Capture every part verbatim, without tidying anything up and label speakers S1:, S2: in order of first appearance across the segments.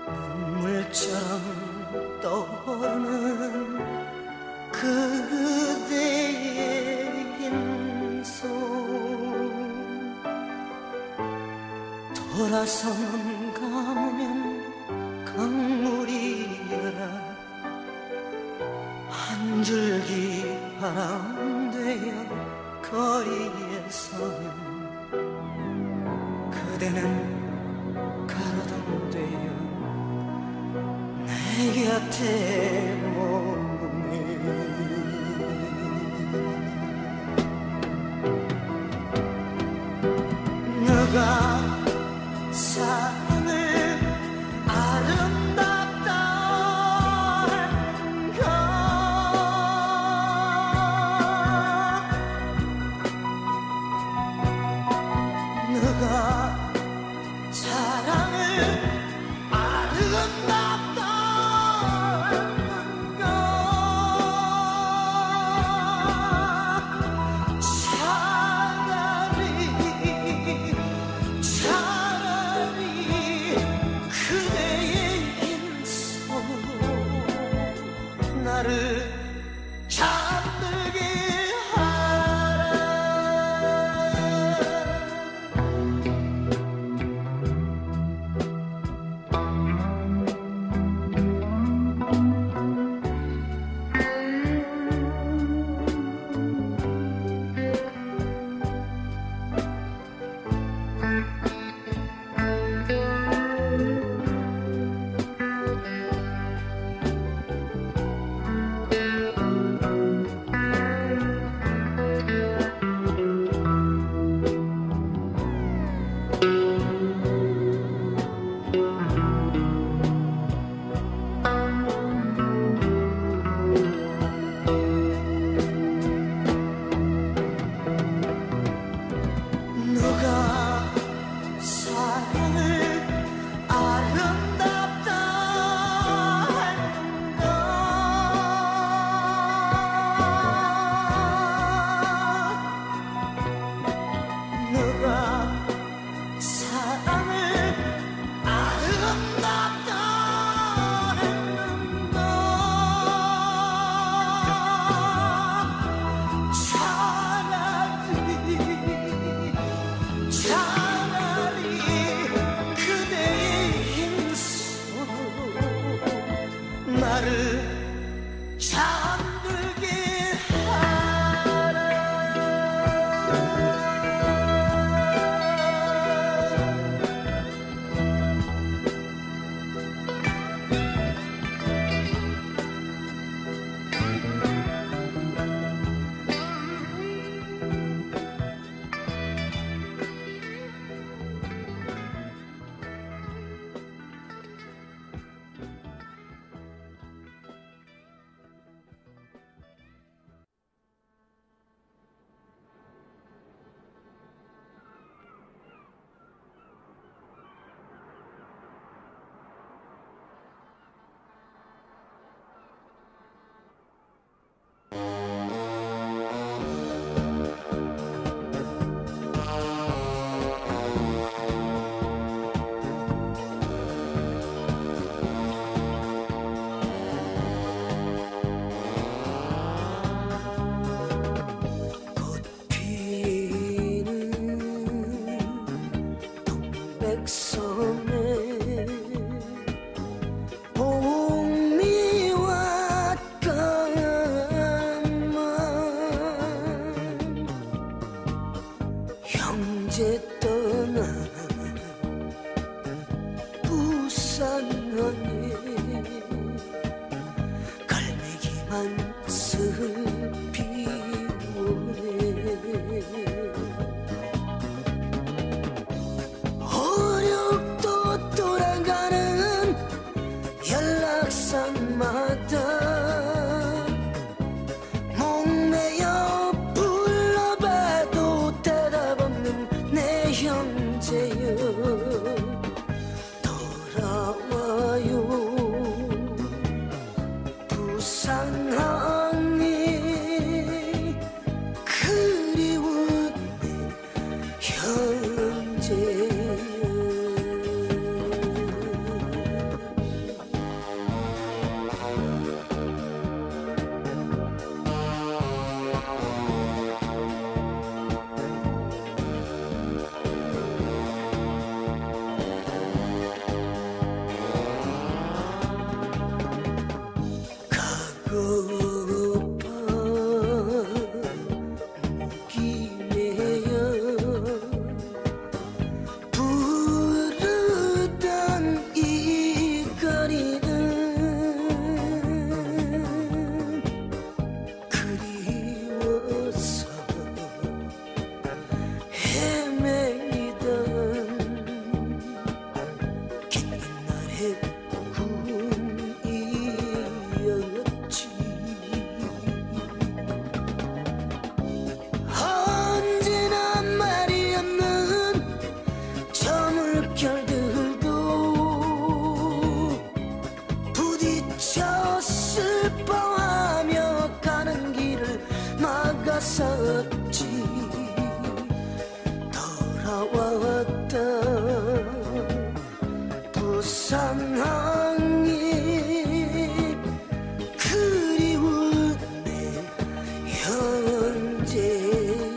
S1: 눈물처럼 떠오르는 그대의 인손 돌아서는 감으면 강물이여라 한 줄기 바람 되어 거리에 서면 그대는 가로등 되어 내 곁에 머무네 너가 사랑을 아름답다 한가 너가 사랑을 아름답다 한가 차라리 차라리 그대의 인손으로 나를 잠들게 하라 너가 사랑을 아름답다 한가 너가 사랑을 아름답다 했는가 차라리 차라리 그대의 인손으로 나를 잠들게 하라 백섬에 봄이 왔건만 형제 떠나 부산하니 갈매기만 슬피 어렵도 돌아가는 연락선마다 목매여 불러봐도 대답 없는 내 형제여 돌아와요 거리는 그리워서 헤매이던 긴 나의 꿈이었지. 언제나 말이 없는 저 물결들도 부딪혀 슬퍼하며 가는 길을 막았었지. 돌아왔다 부산항이 그리운 내 형제야.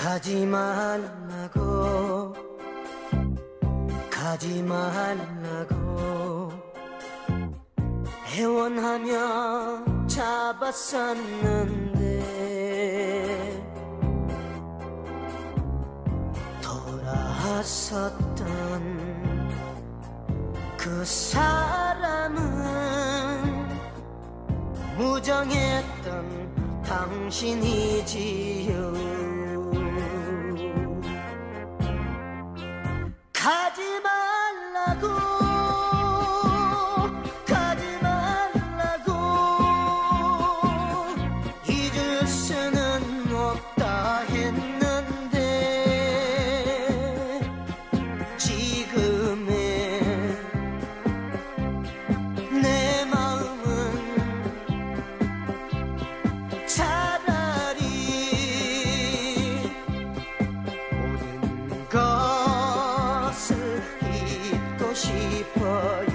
S1: 가지 말라고 가지 말라고 애원하며 잡았었는데 돌아섰던 그 사람은 무정했던 당신이지요. 가지 말라고 가지 말라고 잊을 수는 없다 했는데 지금의 내 마음은 차라리 모든 것을 잊고 싶어요.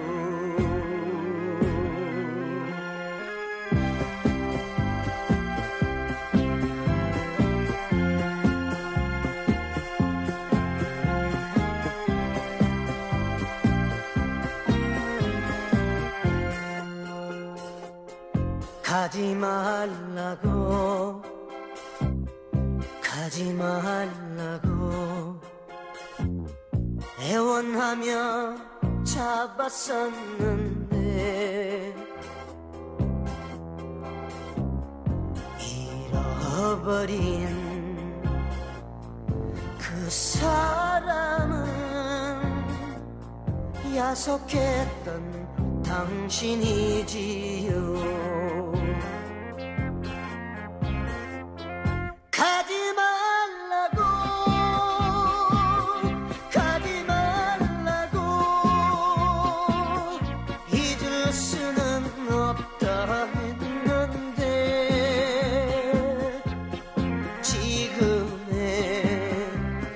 S1: 가지 말라고 가지 말라고 애원하며 잡았었는데 잃어버린 그 사람은 야속했던 당신이지요. 가지 말라고 가지 말라고 잊을 수는 없다 했는데 지금의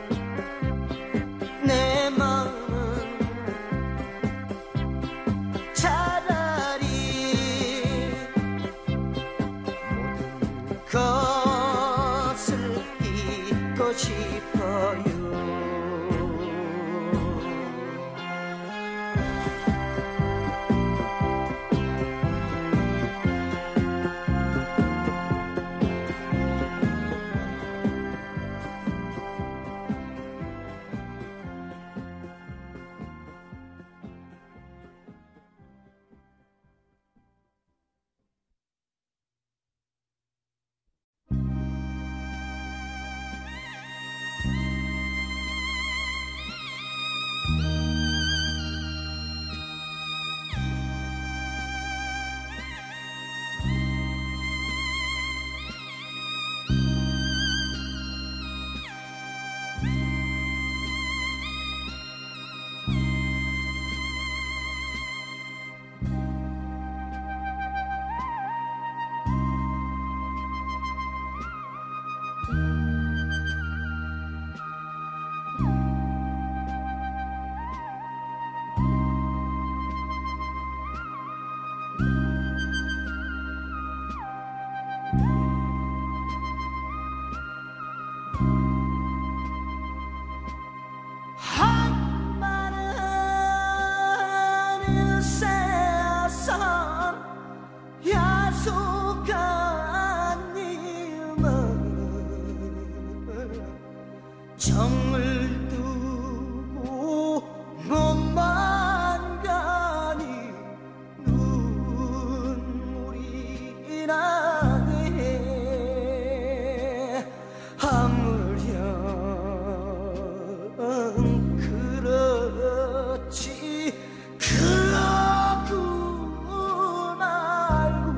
S1: 내 마음은 차라리 모든 것을 잊고 싶어요. 정을 두고 몸만 가니 눈물이 나네. 아무렴 그렇지 그러고 말고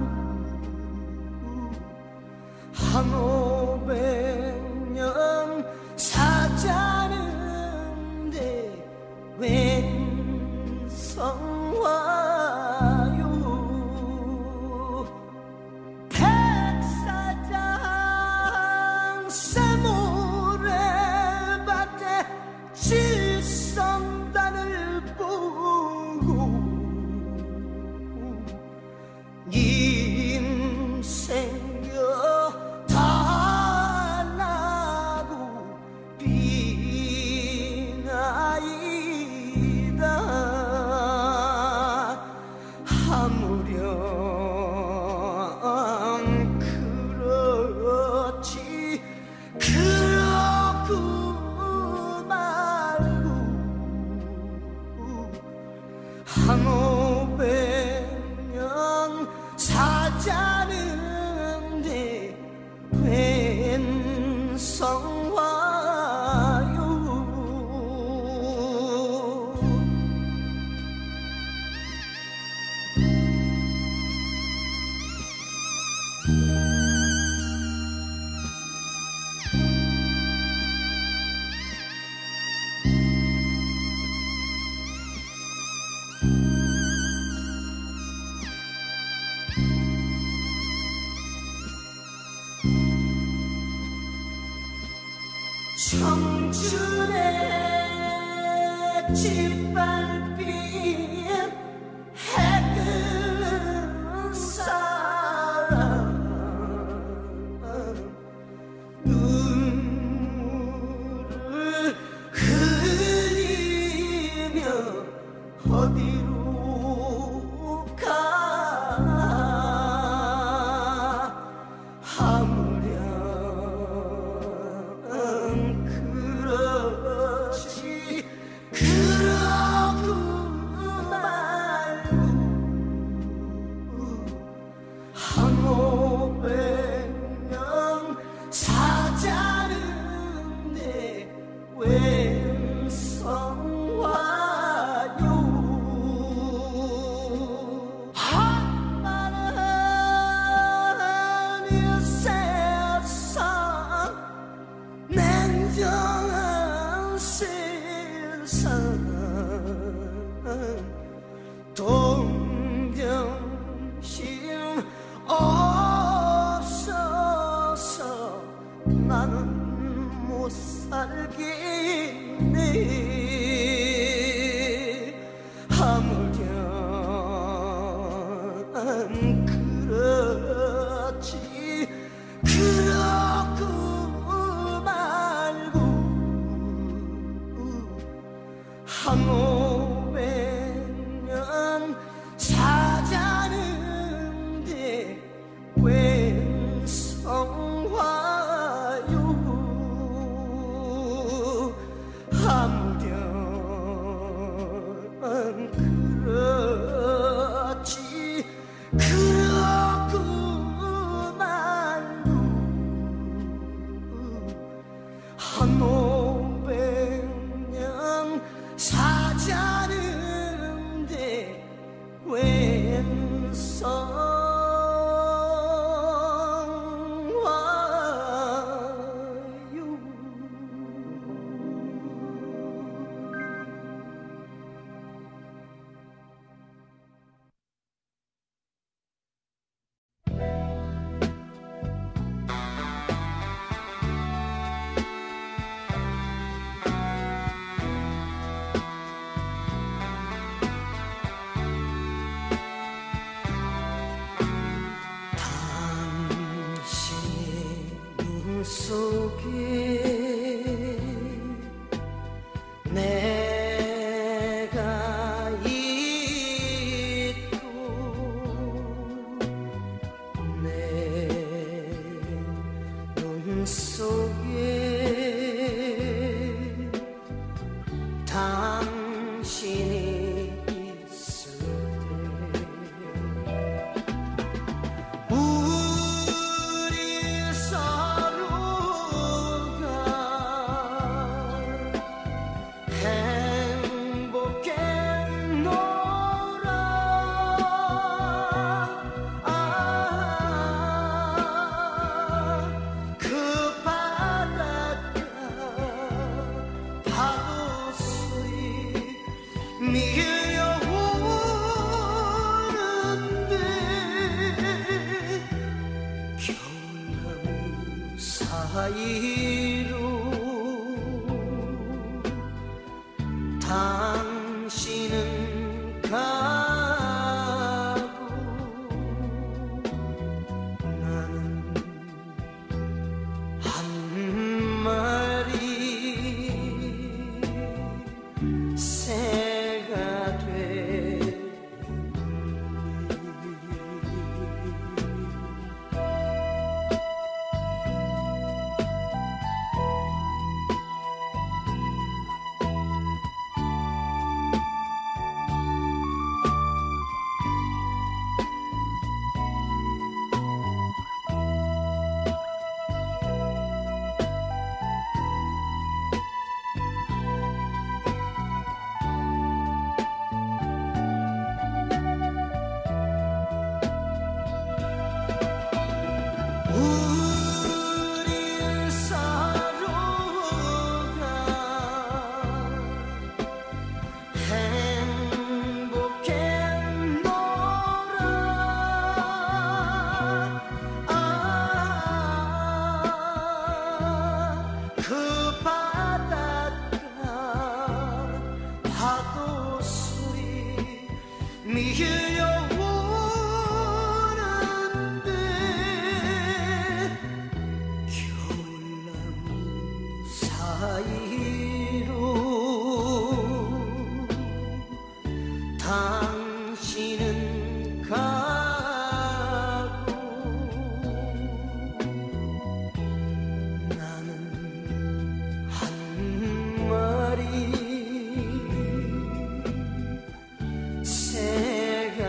S1: 한 오백 년 사자 청춘의 짓밟힌 해끓는 사랑 눈물을 흘리며 어디로 가나 하무렴 그렇지 그러고 말고 한 오백 년 사자는데 웬성와요 한마는 이 세상 냉정한 세상 동정심 없어서 나는 못 살겠네 하물며 그렇지 그러고 말고 한 오백 년 사자는데 웬성화요 하무렴 그렇지 그러고 말고 한 오백 년 사자는데 웬성화요 당신의 눈 속에 내가 있고 내 눈 속에 당신이 있을 때 우리 서로가 행복했노라 아, 그 바닷가 파도 소리 밀려오는데 겨울나무 사이로 당신은 가고 나는 한 마리 새가 돼 사이로 당신은 가고 나는 한 마리 새가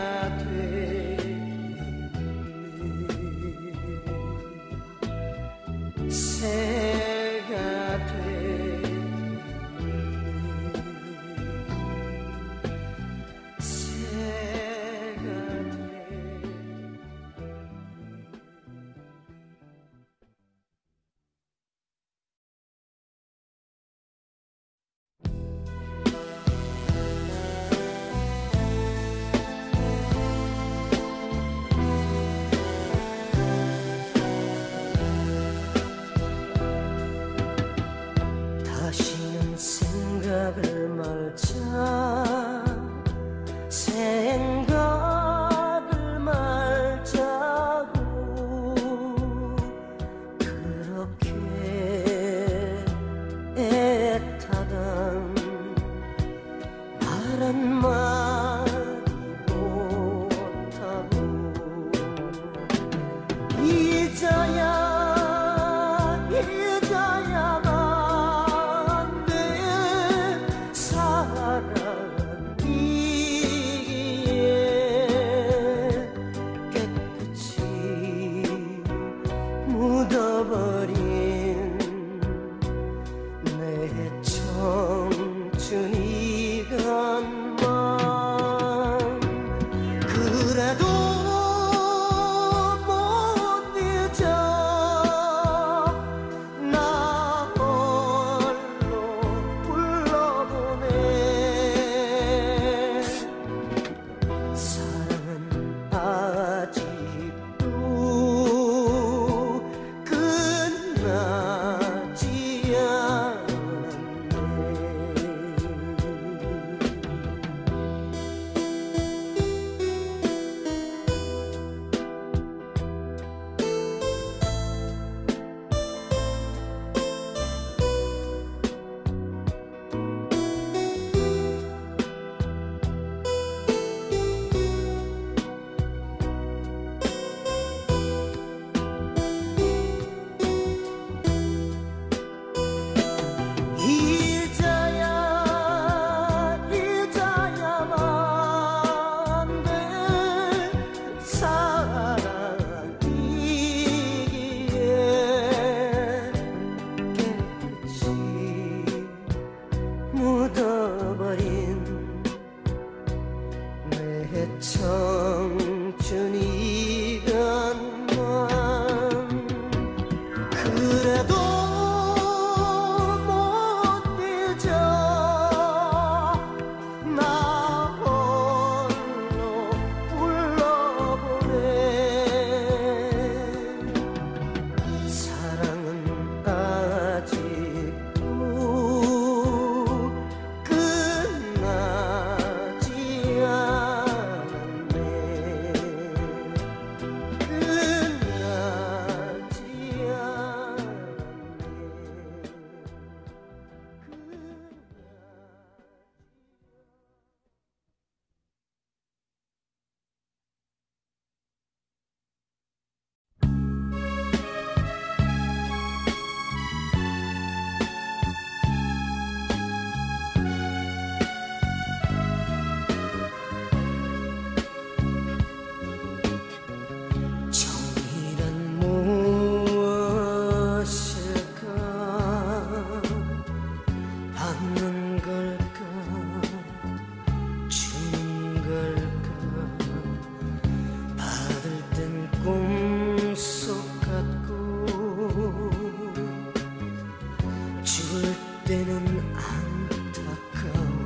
S1: 됐네. 새가 됐네. 새가 다시는 생각을 말자 생각을 말자고 그렇게 애타던 말 한마디 못하고 잊어야 잊어야만 내 사랑이기에 깨끗이 묻어버린 내 청춘이건만 그래도 못 잊어 나 홀로 불러보네. 사랑은 아직도 끝나지 않았네. 잊어야 잊어야만 될 사랑이기에 깨끗이 묻어버린 내 청춘이건만 그래도 못 잊어 나 홀로 불러보네. 사랑은 아직도 끝나지 않았네. 끝나지 정의란 무엇일까? 받는 걸까? 주는 걸까? 받을 땐 꿈속 같고 줄 때는 안타까워.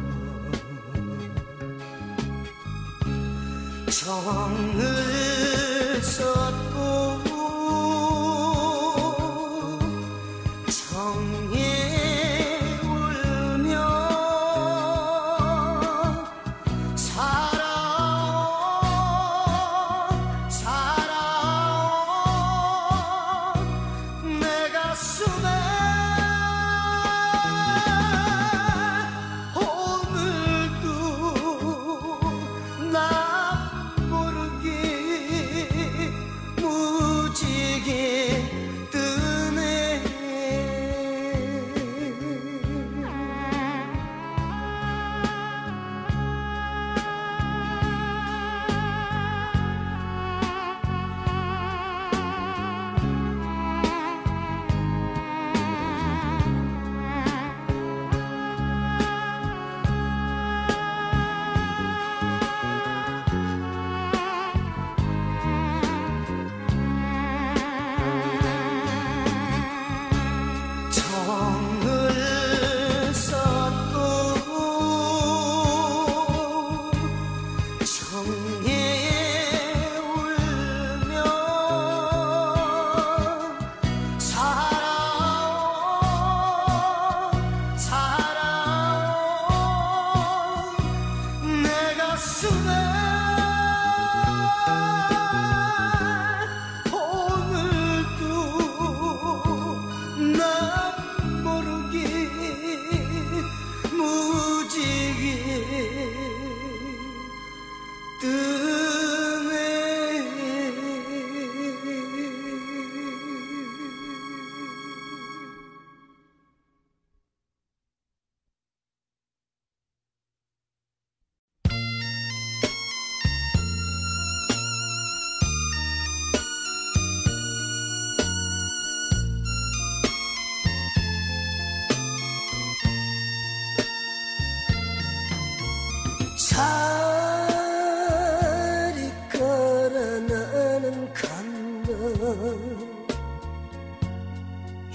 S1: 정을 쏟고 정에 울며 살아온 살아온 내 가슴에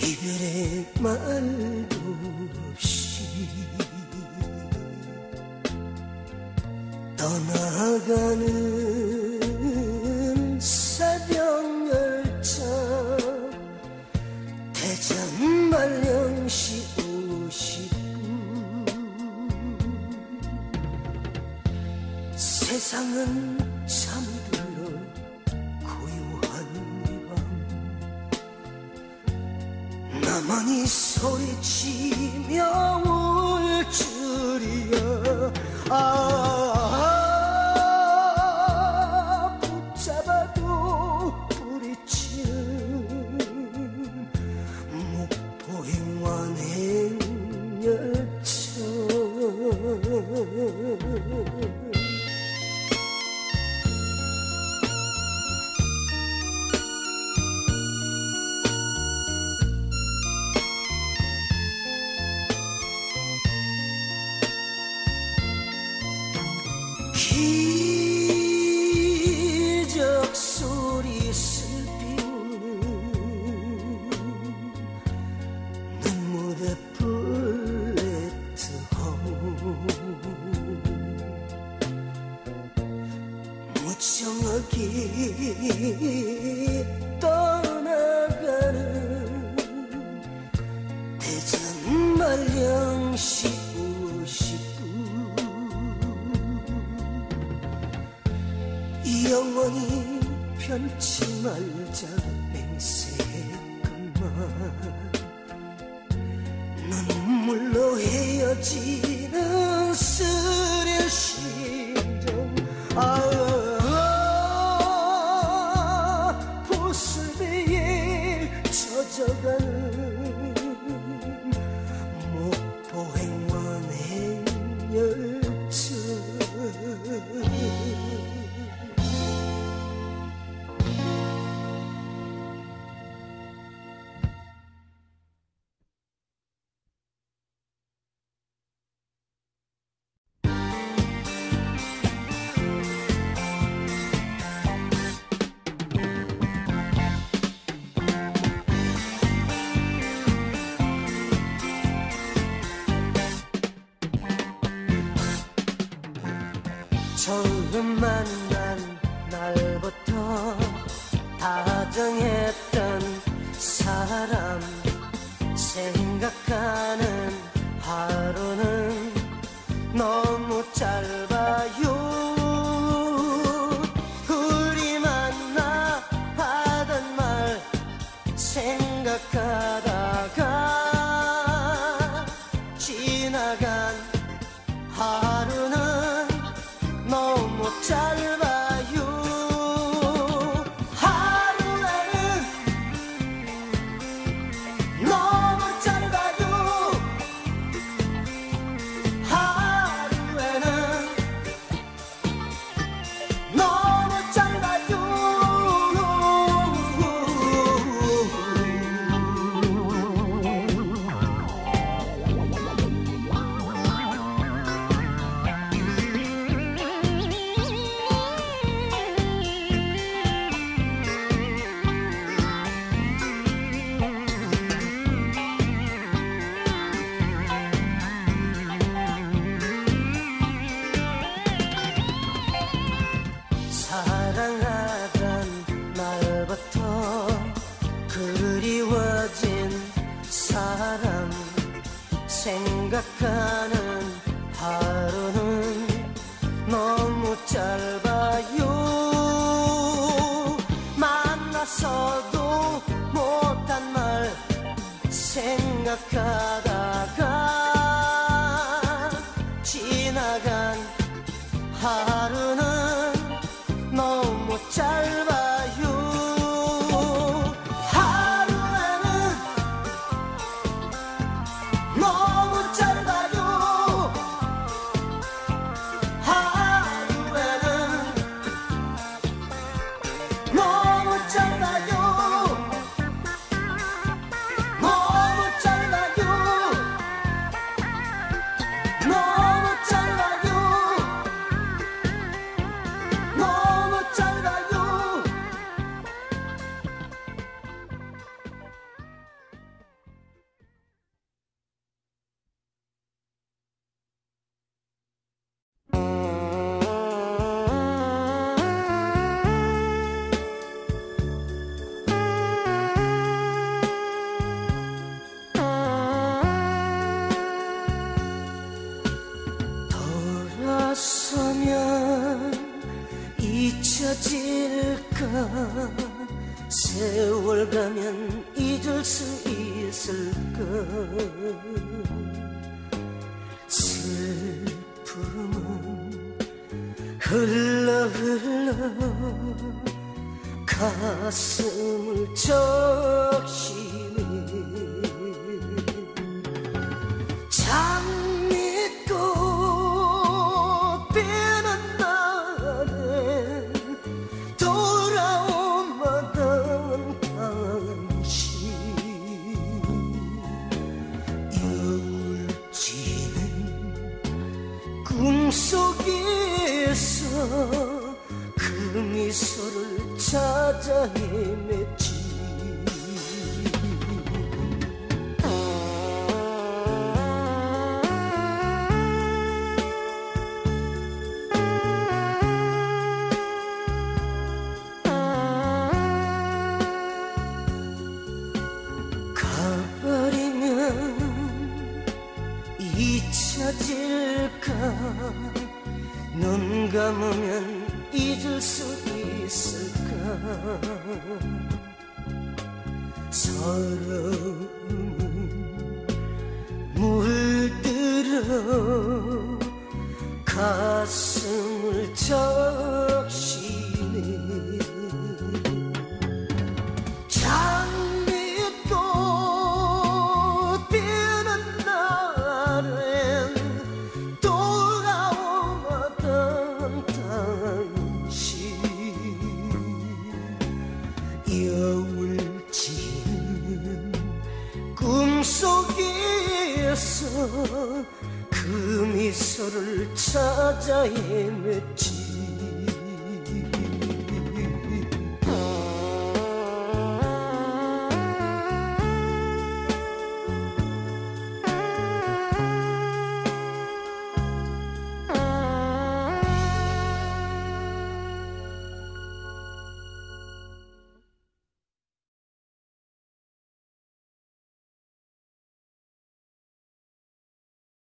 S1: 이별의 말도 없이 떠나가는 새벽열차 대전 말령시 오십 분 세상은 잠들어 고요한 이 밤 나만이 소리치며 울 줄이야. 아, 붙잡아도 부딪히는 목포행 완행열차. 기적 소리 슬피우는 눈물의 플랫폼 무정하게 떠나가는 대전 말령시 오십 분 영원히 편치 말자 맹세했건만 눈물로 헤어지는 쓰레 심정. 아, 보슬배에 젖어가는 목포행 완행열차. 처음 만난 날부터 다정했던 사람 생각하는 하루는 너무 짧아요. 우리 만나 하던 말 생각하다가 지나간 하루는 너무 짧아요. 하루에는 너무 짧아요. 하루에는 너무 짧아요. 사랑하던 날부터 그리워진 사람 생각하는 하루는 너무 짧아요. 만나서도 못한 말 생각하다가 지나간 하루는 너무 짧아요. 하루에는 너무 짧아요. 하루에는 너무 짧아요. 너무 짧아요. 잊혀질까 세월 가면 잊을 수 있을까 슬픔은 흘러 흘러 가슴을 적시네 장미꽃 피는 날에 돌아오마던 당신 여울지는 꿈속에서 그 미소를 찾아 헤맸지 가버리면 잊혀질까 눈 감으면 잊을 수 있을까 서러움은 물들어 가슴을 적시네 장미꽃 피는 날엔 돌아오마던 당신 여울지는 꿈속에서 그 미소를 찾아 헤맸지